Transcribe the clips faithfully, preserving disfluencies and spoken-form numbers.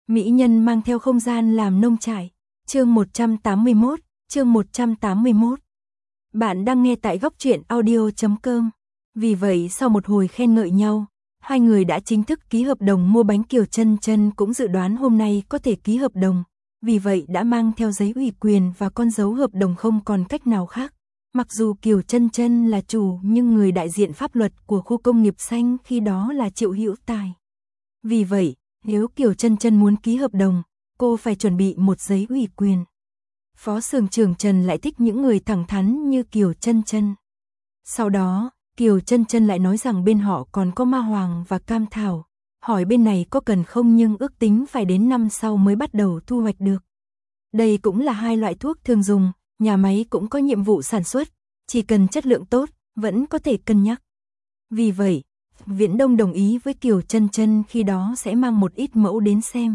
Mỹ nhân mang theo không gian làm nông trại. Chương một trăm tám mươi mốt, chương một trăm tám mươi mốt. Bạn đang nghe tại góc truyện audio chấm com. Vì vậy sau một hồi khen ngợi nhau, hai người đã chính thức ký hợp đồng mua bánh. Kiều Chân Chân cũng dự đoán hôm nay có thể ký hợp đồng, vì vậy đã mang theo giấy ủy quyền và con dấu hợp đồng, không còn cách nào khác. Mặc dù Kiều Chân Chân là chủ, nhưng người đại diện pháp luật của khu công nghiệp xanh khi đó là Triệu Hữu Tài. Vì vậy, nếu Kiều Chân Chân muốn ký hợp đồng, cô phải chuẩn bị một giấy ủy quyền. Phó xưởng trưởng Trần lại thích những người thẳng thắn như Kiều Chân Chân. Sau đó, Kiều Chân Chân lại nói rằng bên họ còn có ma hoàng và cam thảo, hỏi bên này có cần không, nhưng ước tính phải đến năm sau mới bắt đầu thu hoạch được. Đây cũng là hai loại thuốc thường dùng, nhà máy cũng có nhiệm vụ sản xuất, chỉ cần chất lượng tốt, vẫn có thể cân nhắc. Vì vậy, Viễn Đông đồng ý với Kiều Chân Chân khi đó sẽ mang một ít mẫu đến xem.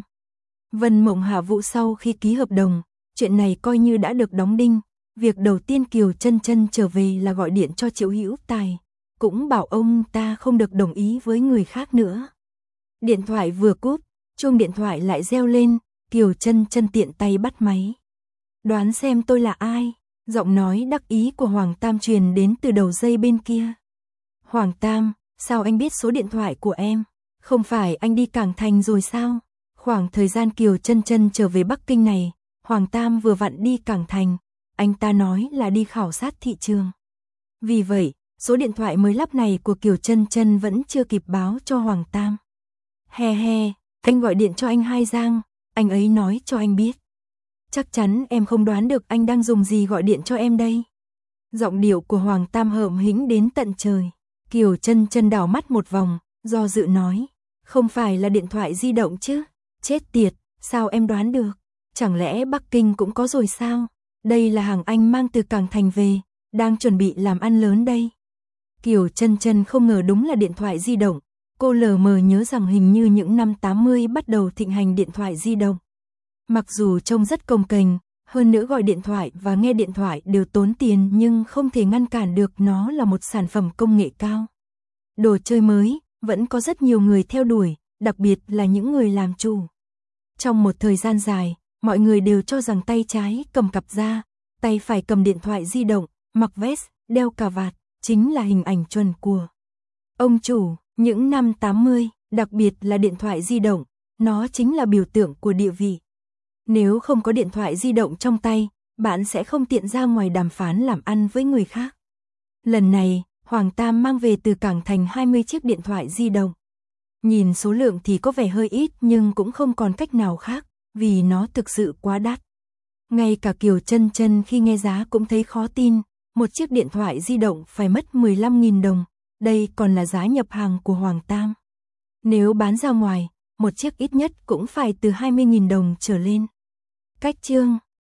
Vân Mộng Hạ Vũ sau khi ký hợp đồng, chuyện này coi như đã được đóng đinh. Việc đầu tiên Kiều Chân Chân trở về là gọi điện cho Triệu Hữu Tài, cũng bảo ông ta không được đồng ý với người khác nữa. Điện thoại vừa cúp, chuông điện thoại lại reo lên, Kiều Chân Chân tiện tay bắt máy. Đoán xem tôi là ai? Giọng nói đắc ý của Hoàng Tam truyền đến từ đầu dây bên kia. Hoàng Tam, sao anh biết số điện thoại của em? Không phải anh đi Cảng Thành rồi sao? Khoảng thời gian Kiều Chân Chân trở về Bắc Kinh này, Hoàng Tam vừa vặn đi Cảng Thành, anh ta nói là đi khảo sát thị trường. Vì vậy, số điện thoại mới lắp này của Kiều Chân Chân vẫn chưa kịp báo cho Hoàng Tam. He he, anh gọi điện cho anh Hai Giang, anh ấy nói cho anh biết. Chắc chắn em không đoán được anh đang dùng gì gọi điện cho em đây. Giọng điệu của Hoàng Tam hợm hĩnh đến tận trời. Kiều Chân Chân đảo mắt một vòng, do dự nói, không phải là điện thoại di động chứ? Chết tiệt, sao em đoán được? Chẳng lẽ Bắc Kinh cũng có rồi sao? Đây là hàng anh mang từ Cảng Thành về, đang chuẩn bị làm ăn lớn đây. Kiều Chân Chân không ngờ đúng là điện thoại di động. Cô lờ mờ nhớ rằng hình như những năm tám mươi bắt đầu thịnh hành điện thoại di động. Mặc dù trông rất cồng kềnh, hơn nữa gọi điện thoại và nghe điện thoại đều tốn tiền, nhưng không thể ngăn cản được nó là một sản phẩm công nghệ cao. Đồ chơi mới, vẫn có rất nhiều người theo đuổi, đặc biệt là những người làm chủ. Trong một thời gian dài, mọi người đều cho rằng tay trái cầm cặp da, tay phải cầm điện thoại di động, mặc vest, đeo cà vạt, chính là hình ảnh chuẩn của ông chủ. Những năm tám mươi, đặc biệt là điện thoại di động, nó chính là biểu tượng của địa vị. Nếu không có điện thoại di động trong tay, bạn sẽ không tiện ra ngoài đàm phán làm ăn với người khác. Lần này, Hoàng Tam mang về từ Cảng Thành hai mươi chiếc điện thoại di động. Nhìn số lượng thì có vẻ hơi ít, nhưng cũng không còn cách nào khác, vì nó thực sự quá đắt. Ngay cả Kiều Chân Chân khi nghe giá cũng thấy khó tin, một chiếc điện thoại di động phải mất mười lăm nghìn đồng. Đây còn là giá nhập hàng của Hoàng Tam. Nếu bán ra ngoài, một chiếc ít nhất cũng phải từ hai mươi nghìn đồng trở lên. Cách chương